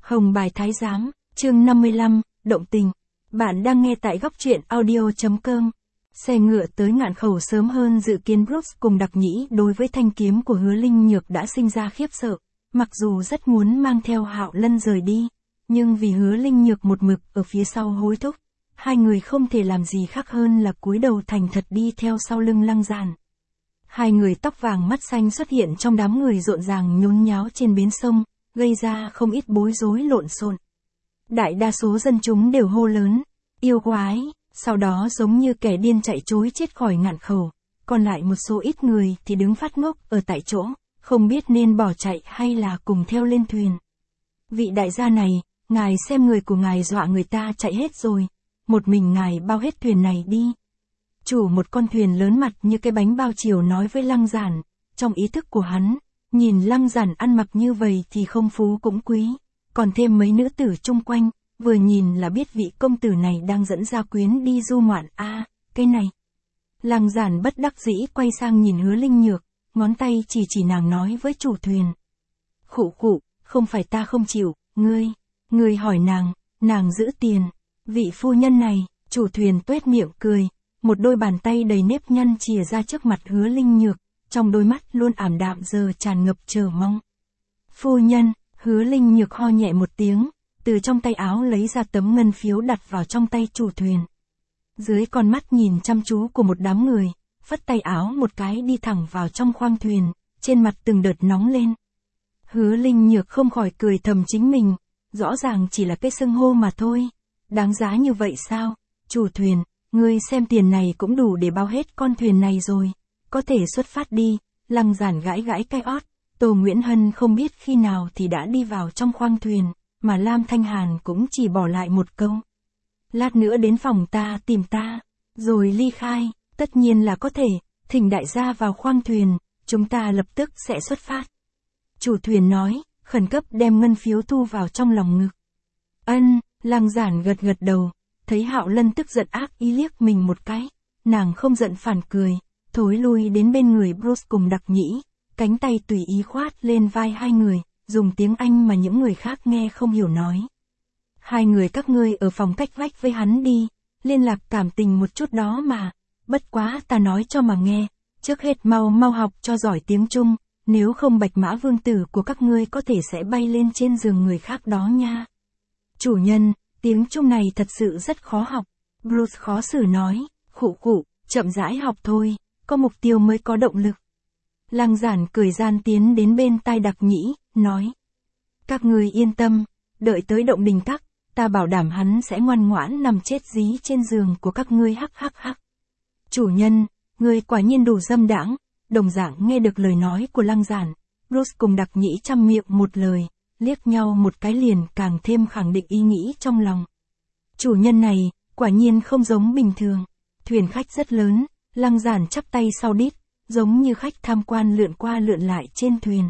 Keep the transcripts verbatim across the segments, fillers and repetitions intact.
Hồng Bài Thái Giám, chương năm mươi lăm, Động Tình. Bạn đang nghe tại góc truyện audio.com. Xe ngựa tới Ngạn Khẩu sớm hơn dự kiến. Bruce cùng Đặc Nhĩ đối với thanh kiếm của Hứa Linh Nhược đã sinh ra khiếp sợ, mặc dù rất muốn mang theo Hạo Lân rời đi, nhưng vì Hứa Linh Nhược một mực ở phía sau hối thúc, hai người không thể làm gì khác hơn là cúi đầu thành thật đi theo sau lưng Lăng Giản. Hai người tóc vàng mắt xanh xuất hiện trong đám người rộn ràng nhốn nháo trên bến sông, gây ra không ít bối rối lộn xộn. Đại đa số dân chúng đều hô lớn, yêu quái, sau đó giống như kẻ điên chạy trối chết khỏi Ngạn Khẩu, còn lại một số ít người thì đứng phát ngốc ở tại chỗ, không biết nên bỏ chạy hay là cùng theo lên thuyền. Vị đại gia này, ngài xem người của ngài dọa người ta chạy hết rồi, một mình ngài bao hết thuyền này đi. Chủ một con thuyền lớn mặt như cái bánh bao chiều nói với Lăng Giản, trong ý thức của hắn, nhìn Lăng Giản ăn mặc như vậy thì không phú cũng quý, còn thêm mấy nữ tử chung quanh, vừa nhìn là biết vị công tử này đang dẫn gia quyến đi du ngoạn. A, à, cái này. Lăng Giản bất đắc dĩ quay sang nhìn Hứa Linh Nhược, ngón tay chỉ chỉ nàng nói với chủ thuyền. Khụ khụ, không phải ta không chịu, ngươi, ngươi hỏi nàng, nàng giữ tiền. Vị phu nhân này, chủ thuyền tuét miệng cười, một đôi bàn tay đầy nếp nhăn chìa ra trước mặt Hứa Linh Nhược, trong đôi mắt luôn ảm đạm giờ tràn ngập chờ mong. Phu nhân, Hứa Linh Nhược ho nhẹ một tiếng, từ trong tay áo lấy ra tấm ngân phiếu đặt vào trong tay chủ thuyền. Dưới con mắt nhìn chăm chú của một đám người, phất tay áo một cái đi thẳng vào trong khoang thuyền, trên mặt từng đợt nóng lên. Hứa Linh Nhược không khỏi cười thầm chính mình, rõ ràng chỉ là cái xưng hô mà thôi, đáng giá như vậy sao? Chủ thuyền, ngươi xem tiền này cũng đủ để bao hết con thuyền này rồi, có thể xuất phát đi. Lăng Giản gãi gãi cái ót. Tô Nguyễn Hân không biết khi nào thì đã đi vào trong khoang thuyền, mà Lam Thanh Hàn cũng chỉ bỏ lại một câu. Lát nữa đến phòng ta tìm ta, rồi ly khai, tất nhiên là có thể, thỉnh đại gia vào khoang thuyền, chúng ta lập tức sẽ xuất phát. Chủ thuyền nói, khẩn cấp đem ngân phiếu thu vào trong lòng ngực. Ân, Lăng Giản gật gật đầu, thấy Hạo Lân tức giận ác ý liếc mình một cái, nàng không giận phản cười, thối lui đến bên người Bruce cùng Đặc Nhĩ, cánh tay tùy ý khoát lên vai hai người, dùng tiếng Anh mà những người khác nghe không hiểu nói. Hai người các ngươi ở phòng cách vách với hắn đi, liên lạc cảm tình một chút đó mà, bất quá ta nói cho mà nghe, trước hết mau mau học cho giỏi tiếng Trung, nếu không Bạch Mã Vương tử của các ngươi có thể sẽ bay lên trên giường người khác đó nha. Chủ nhân, tiếng Trung này thật sự rất khó học, Bruce khó xử nói, khụ khụ, chậm rãi học thôi, có mục tiêu mới có động lực. Lăng Giản cười gian tiến đến bên tai Đặc Nhĩ, nói. Các ngươi yên tâm, đợi tới Động Đình Các, ta bảo đảm hắn sẽ ngoan ngoãn nằm chết dí trên giường của các ngươi. Hắc hắc hắc. Chủ nhân, ngươi quả nhiên đủ dâm đãng. Đồng dạng nghe được lời nói của Lăng Giản, Bruce cùng Đặc Nhĩ chăm miệng một lời, liếc nhau một cái liền càng thêm khẳng định ý nghĩ trong lòng. Chủ nhân này, quả nhiên không giống bình thường. Thuyền khách rất lớn, Lăng Giản chắp tay sau đít, giống như khách tham quan lượn qua lượn lại trên thuyền.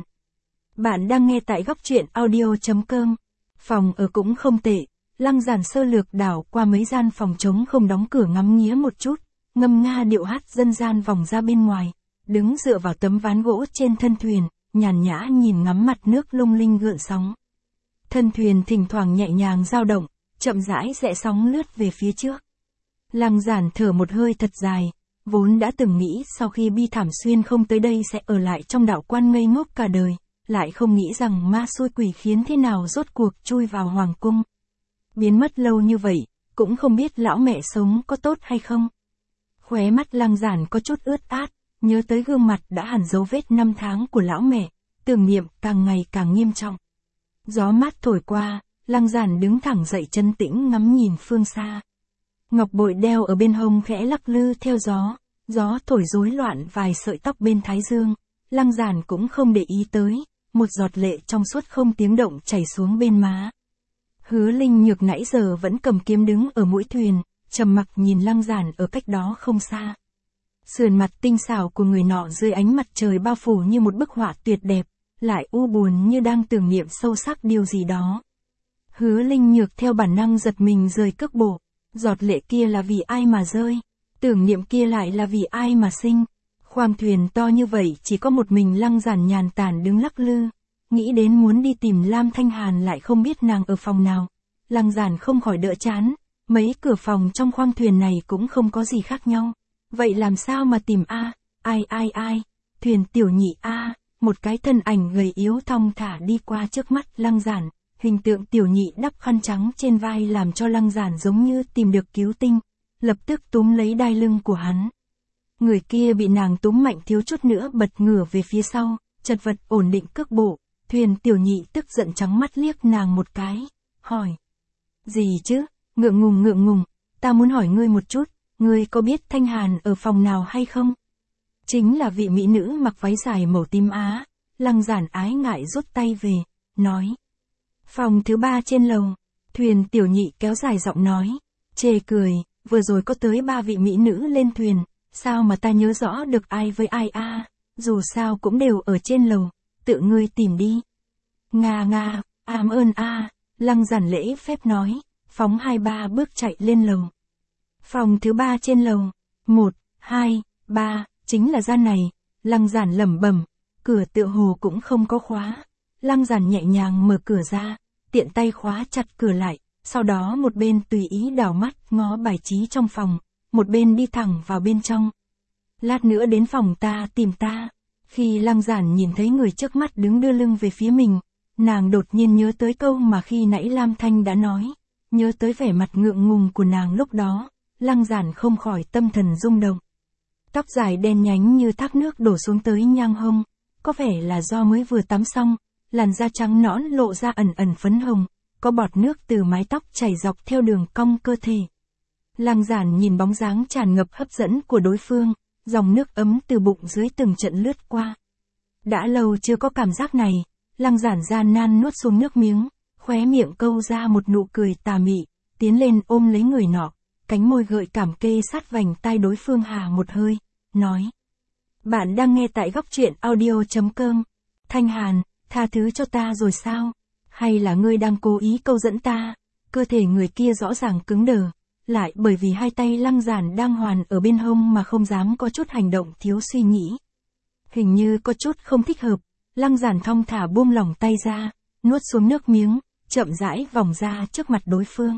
Bạn đang nghe tại góc truyện audio.com. Phòng ở cũng không tệ, Lăng Giản sơ lược đảo qua mấy gian phòng trống không đóng cửa ngắm nghía một chút, ngâm nga điệu hát dân gian vòng ra bên ngoài, đứng dựa vào tấm ván gỗ trên thân thuyền, nhàn nhã nhìn ngắm mặt nước lung linh gợn sóng. Thân thuyền thỉnh thoảng nhẹ nhàng dao động, chậm rãi rẽ sóng lướt về phía trước. Lăng Giản thở một hơi thật dài. Vốn đã từng nghĩ sau khi Bi Thảm Xuyên không tới đây sẽ ở lại trong đạo quan ngây ngốc cả đời, lại không nghĩ rằng ma xui quỷ khiến thế nào rốt cuộc chui vào hoàng cung. Biến mất lâu như vậy, cũng không biết lão mẹ sống có tốt hay không. Khóe mắt Lăng Giản có chút ướt át, nhớ tới gương mặt đã hằn dấu vết năm tháng của lão mẹ, tưởng niệm càng ngày càng nghiêm trọng. Gió mát thổi qua, Lăng Giản đứng thẳng dậy trấn tĩnh ngắm nhìn phương xa. Ngọc bội đeo ở bên hông khẽ lắc lư theo gió, gió thổi rối loạn vài sợi tóc bên thái dương, Lăng Giản cũng không để ý tới, một giọt lệ trong suốt không tiếng động chảy xuống bên má. Hứa Linh Nhược nãy giờ vẫn cầm kiếm đứng ở mũi thuyền, trầm mặc nhìn Lăng Giản ở cách đó không xa. Sườn mặt tinh xảo của người nọ dưới ánh mặt trời bao phủ như một bức họa tuyệt đẹp, lại u buồn như đang tưởng niệm sâu sắc điều gì đó. Hứa Linh Nhược theo bản năng giật mình rời cước bộ. Giọt lệ kia là vì ai mà rơi, tưởng niệm kia lại là vì ai mà sinh. Khoang thuyền to như vậy chỉ có một mình Lăng Giản nhàn tản đứng lắc lư, nghĩ đến muốn đi tìm Lam Thanh Hàn lại không biết nàng ở phòng nào. Lăng Giản không khỏi đỡ chán, mấy cửa phòng trong khoang thuyền này cũng không có gì khác nhau. Vậy làm sao mà tìm a? Ai ai ai? Thuyền tiểu nhị a, một cái thân ảnh gầy yếu thong thả đi qua trước mắt Lăng Giản, hình tượng tiểu nhị đắp khăn trắng trên vai làm cho Lăng Giản giống như tìm được cứu tinh, lập tức túm lấy đai lưng của hắn. Người kia bị nàng túm mạnh thiếu chút nữa bật ngửa về phía sau, chật vật ổn định cước bộ, thuyền tiểu nhị tức giận trắng mắt liếc nàng một cái, hỏi. Gì chứ, ngượng ngùng ngượng ngùng, ta muốn hỏi ngươi một chút, ngươi có biết Thanh Hàn ở phòng nào hay không? Chính là vị mỹ nữ mặc váy dài màu tím á. Lăng Giản ái ngại rút tay về, nói. Phòng thứ ba trên lầu, thuyền tiểu nhị kéo dài giọng nói, chê cười, vừa rồi có tới ba vị mỹ nữ lên thuyền, sao mà ta nhớ rõ được ai với ai a? Dù sao cũng đều ở trên lầu, tự ngươi tìm đi. Nga nga, ám ơn a. Lăng Giản lễ phép nói, phóng hai ba bước chạy lên lầu. Phòng thứ ba trên lầu, một, hai, ba, chính là gian này. Lăng Giản lẩm bẩm, cửa tựa hồ cũng không có khóa. Lăng Giản nhẹ nhàng mở cửa ra, tiện tay khóa chặt cửa lại, sau đó một bên tùy ý đảo mắt ngó bài trí trong phòng, một bên đi thẳng vào bên trong. Lát nữa đến phòng ta tìm ta. Khi Lăng Giản nhìn thấy người trước mắt đứng đưa lưng về phía mình, nàng đột nhiên nhớ tới câu mà khi nãy Lam Thanh đã nói, nhớ tới vẻ mặt ngượng ngùng của nàng lúc đó, Lăng Giản không khỏi tâm thần rung động. Tóc dài đen nhánh như thác nước đổ xuống tới nhang hông, có vẻ là do mới vừa tắm xong, làn da trắng nõn lộ ra ẩn ẩn phấn hồng, có bọt nước từ mái tóc chảy dọc theo đường cong cơ thể. Lăng Giản nhìn bóng dáng tràn ngập hấp dẫn của đối phương, dòng nước ấm từ bụng dưới từng trận lướt qua. Đã lâu chưa có cảm giác này, Lăng Giản gian nan nuốt xuống nước miếng, khóe miệng câu ra một nụ cười tà mị, tiến lên ôm lấy người nọ, cánh môi gợi cảm kê sát vành tai đối phương hà một hơi, nói. Bạn đang nghe tại góc truyện audio chấm com. Thanh Hàn, tha thứ cho ta rồi sao? Hay là ngươi đang cố ý câu dẫn ta? Cơ thể người kia rõ ràng cứng đờ, lại bởi vì hai tay Lăng Giản đang hoàn ở bên hông mà không dám có chút hành động thiếu suy nghĩ. Hình như có chút không thích hợp, Lăng Giản thong thả buông lỏng tay ra, nuốt xuống nước miếng, chậm rãi vòng ra trước mặt đối phương.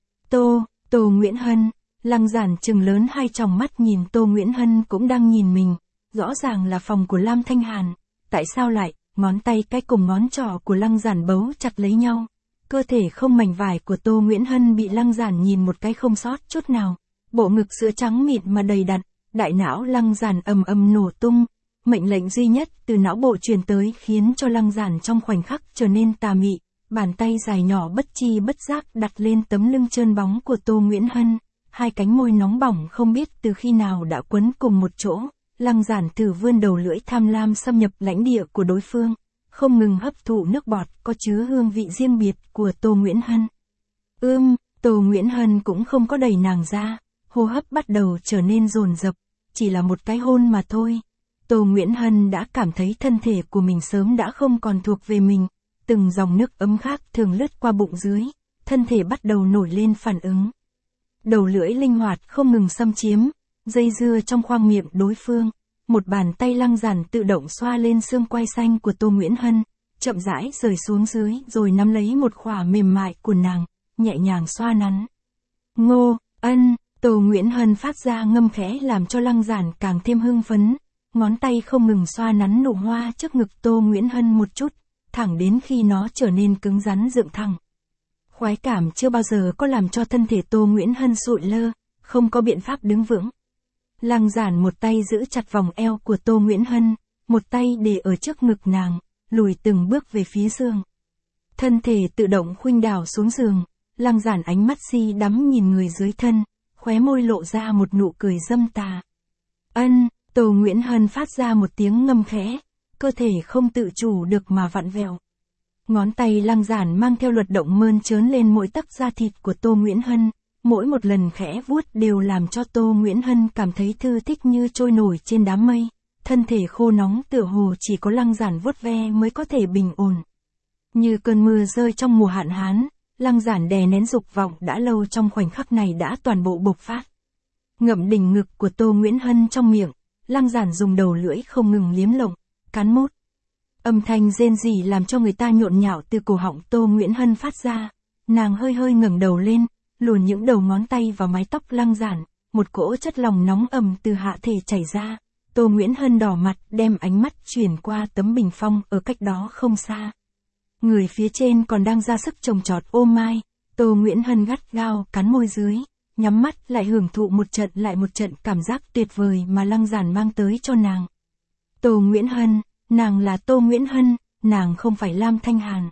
Tô, Tô Nguyễn Hân, Lăng Giản trừng lớn hai tròng mắt nhìn Tô Nguyễn Hân cũng đang nhìn mình, rõ ràng là phòng của Lam Thanh Hàn, tại sao lại, ngón tay cái cùng ngón trỏ của Lăng Giản bấu chặt lấy nhau. Cơ thể không mảnh vải của Tô Nguyễn Hân bị Lăng Giản nhìn một cái không sót chút nào, bộ ngực sữa trắng mịn mà đầy đặn, đại não Lăng Giản ầm ầm nổ tung, mệnh lệnh duy nhất từ não bộ truyền tới khiến cho Lăng Giản trong khoảnh khắc trở nên tà mị, bàn tay dài nhỏ bất chi bất giác đặt lên tấm lưng trơn bóng của Tô Nguyễn Hân, hai cánh môi nóng bỏng không biết từ khi nào đã quấn cùng một chỗ, Lăng Giản thử vươn đầu lưỡi tham lam xâm nhập lãnh địa của đối phương, không ngừng hấp thụ nước bọt có chứa hương vị riêng biệt của Tô Nguyễn Hân. Ưm, Tô Nguyễn Hân cũng không có đẩy nàng ra, hô hấp bắt đầu trở nên dồn dập, chỉ là một cái hôn mà thôi. Tô Nguyễn Hân đã cảm thấy thân thể của mình sớm đã không còn thuộc về mình, từng dòng nước ấm khác thường lướt qua bụng dưới, thân thể bắt đầu nổi lên phản ứng. Đầu lưỡi linh hoạt không ngừng xâm chiếm, dây dưa trong khoang miệng đối phương, một bàn tay Lăng Giản tự động xoa lên xương quai xanh của Tô Nguyễn Hân, chậm rãi rời xuống dưới rồi nắm lấy một khỏa mềm mại của nàng, nhẹ nhàng xoa nắn. Ngô, ân, Tô Nguyễn Hân phát ra ngâm khẽ làm cho Lăng Giản càng thêm hưng phấn, ngón tay không ngừng xoa nắn nụ hoa trước ngực Tô Nguyễn Hân một chút, thẳng đến khi nó trở nên cứng rắn dựng thẳng. Khoái cảm chưa bao giờ có làm cho thân thể Tô Nguyễn Hân sụi lơ, không có biện pháp đứng vững. Lăng Giản một tay giữ chặt vòng eo của Tô Nguyễn Hân, một tay để ở trước ngực nàng, lùi từng bước về phía giường. Thân thể tự động khuynh đảo xuống giường, Lăng Giản ánh mắt si đắm nhìn người dưới thân, khóe môi lộ ra một nụ cười dâm tà. Ân, Tô Nguyễn Hân phát ra một tiếng ngâm khẽ, cơ thể không tự chủ được mà vặn vẹo. Ngón tay Lăng Giản mang theo luật động mơn trớn lên mỗi tấc da thịt của Tô Nguyễn Hân, mỗi một lần khẽ vuốt đều làm cho Tô Nguyễn Hân cảm thấy thư thích như trôi nổi trên đám mây, thân thể khô nóng tựa hồ chỉ có Lăng Giản vuốt ve mới có thể bình ổn. Như cơn mưa rơi trong mùa hạn hán, Lăng Giản đè nén dục vọng đã lâu trong khoảnh khắc này đã toàn bộ bộc phát. Ngậm đỉnh ngực của Tô Nguyễn Hân trong miệng, Lăng Giản dùng đầu lưỡi không ngừng liếm lộng, cắn mút. Âm thanh rên rỉ làm cho người ta nhộn nhạo từ cổ họng Tô Nguyễn Hân phát ra. Nàng hơi hơi ngẩng đầu lên, luồn những đầu ngón tay vào mái tóc Lăng Giản, một cỗ chất lỏng nóng ầm từ hạ thể chảy ra. Tô Nguyễn Hân đỏ mặt đem ánh mắt chuyển qua tấm bình phong ở cách đó không xa. Người phía trên còn đang ra sức trồng trọt ô mai. Tô Nguyễn Hân gắt gao cắn môi dưới, nhắm mắt lại hưởng thụ một trận lại một trận cảm giác tuyệt vời mà Lăng Giản mang tới cho nàng. Tô Nguyễn Hân, nàng là Tô Nguyễn Hân, nàng không phải Lam Thanh Hàn.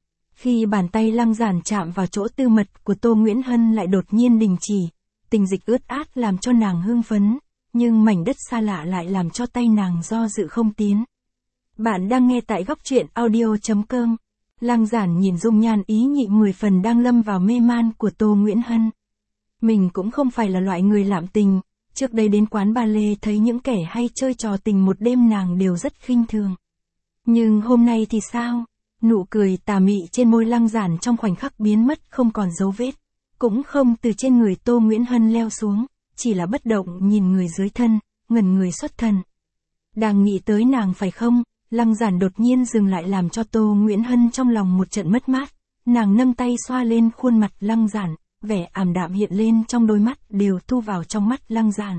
Khi bàn tay Lăng Giản chạm vào chỗ tư mật của Tô Nguyễn Hân lại đột nhiên đình chỉ, tình dịch ướt át làm cho nàng hưng phấn, nhưng mảnh đất xa lạ lại làm cho tay nàng do dự không tiến. Bạn đang nghe tại góc truyện audio chấm com. Lăng Giản nhìn dung nhan ý nhị mười phần đang lâm vào mê man của Tô Nguyễn Hân. Mình cũng không phải là loại người lạm tình, trước đây đến quán ba lê thấy những kẻ hay chơi trò tình một đêm nàng đều rất khinh thường. Nhưng hôm nay thì sao? Nụ cười tà mị trên môi Lăng Giản trong khoảnh khắc biến mất không còn dấu vết, cũng không từ trên người Tô Nguyễn Hân leo xuống, chỉ là bất động nhìn người dưới thân, ngẩn người xuất thần. Đang nghĩ tới nàng phải không? Lăng Giản đột nhiên dừng lại làm cho Tô Nguyễn Hân trong lòng một trận mất mát, nàng nâng tay xoa lên khuôn mặt Lăng Giản, vẻ ảm đạm hiện lên trong đôi mắt đều thu vào trong mắt Lăng Giản.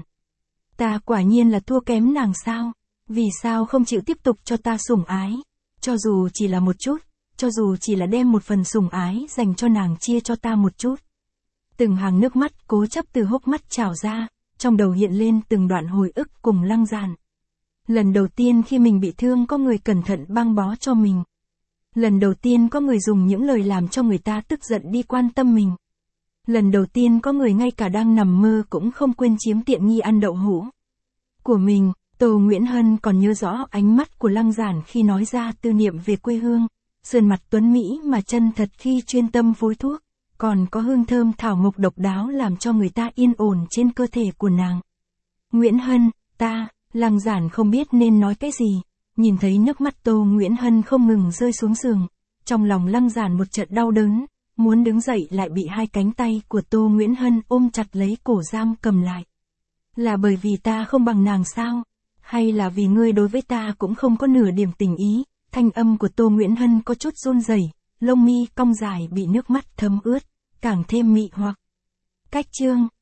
Ta quả nhiên là thua kém nàng sao? Vì sao không chịu tiếp tục cho ta sủng ái? Cho dù chỉ là một chút, cho dù chỉ là đem một phần sủng ái dành cho nàng chia cho ta một chút. Từng hàng nước mắt cố chấp từ hốc mắt trào ra, trong đầu hiện lên từng đoạn hồi ức cùng Lăng Giản. Lần đầu tiên khi mình bị thương có người cẩn thận băng bó cho mình. Lần đầu tiên có người dùng những lời làm cho người ta tức giận đi quan tâm mình. Lần đầu tiên có người ngay cả đang nằm mơ cũng không quên chiếm tiện nghi ăn đậu hũ của mình. Tô Nguyễn Hân còn nhớ rõ ánh mắt của Lăng Giản khi nói ra tư niệm về quê hương, sườn mặt tuấn mỹ mà chân thật khi chuyên tâm phối thuốc, còn có hương thơm thảo mộc độc đáo làm cho người ta yên ổn trên cơ thể của nàng. Nguyễn Hân, ta, Lăng Giản không biết nên nói cái gì, nhìn thấy nước mắt Tô Nguyễn Hân không ngừng rơi xuống giường, trong lòng Lăng Giản một trận đau đớn, muốn đứng dậy lại bị hai cánh tay của Tô Nguyễn Hân ôm chặt lấy cổ giam cầm lại. Là bởi vì ta không bằng nàng sao? Hay là vì ngươi đối với ta cũng không có nửa điểm tình ý? Thanh âm của Tô Nguyễn Hân có chút run rẩy, lông mi cong dài bị nước mắt thấm ướt, càng thêm mị hoặc. Cách chương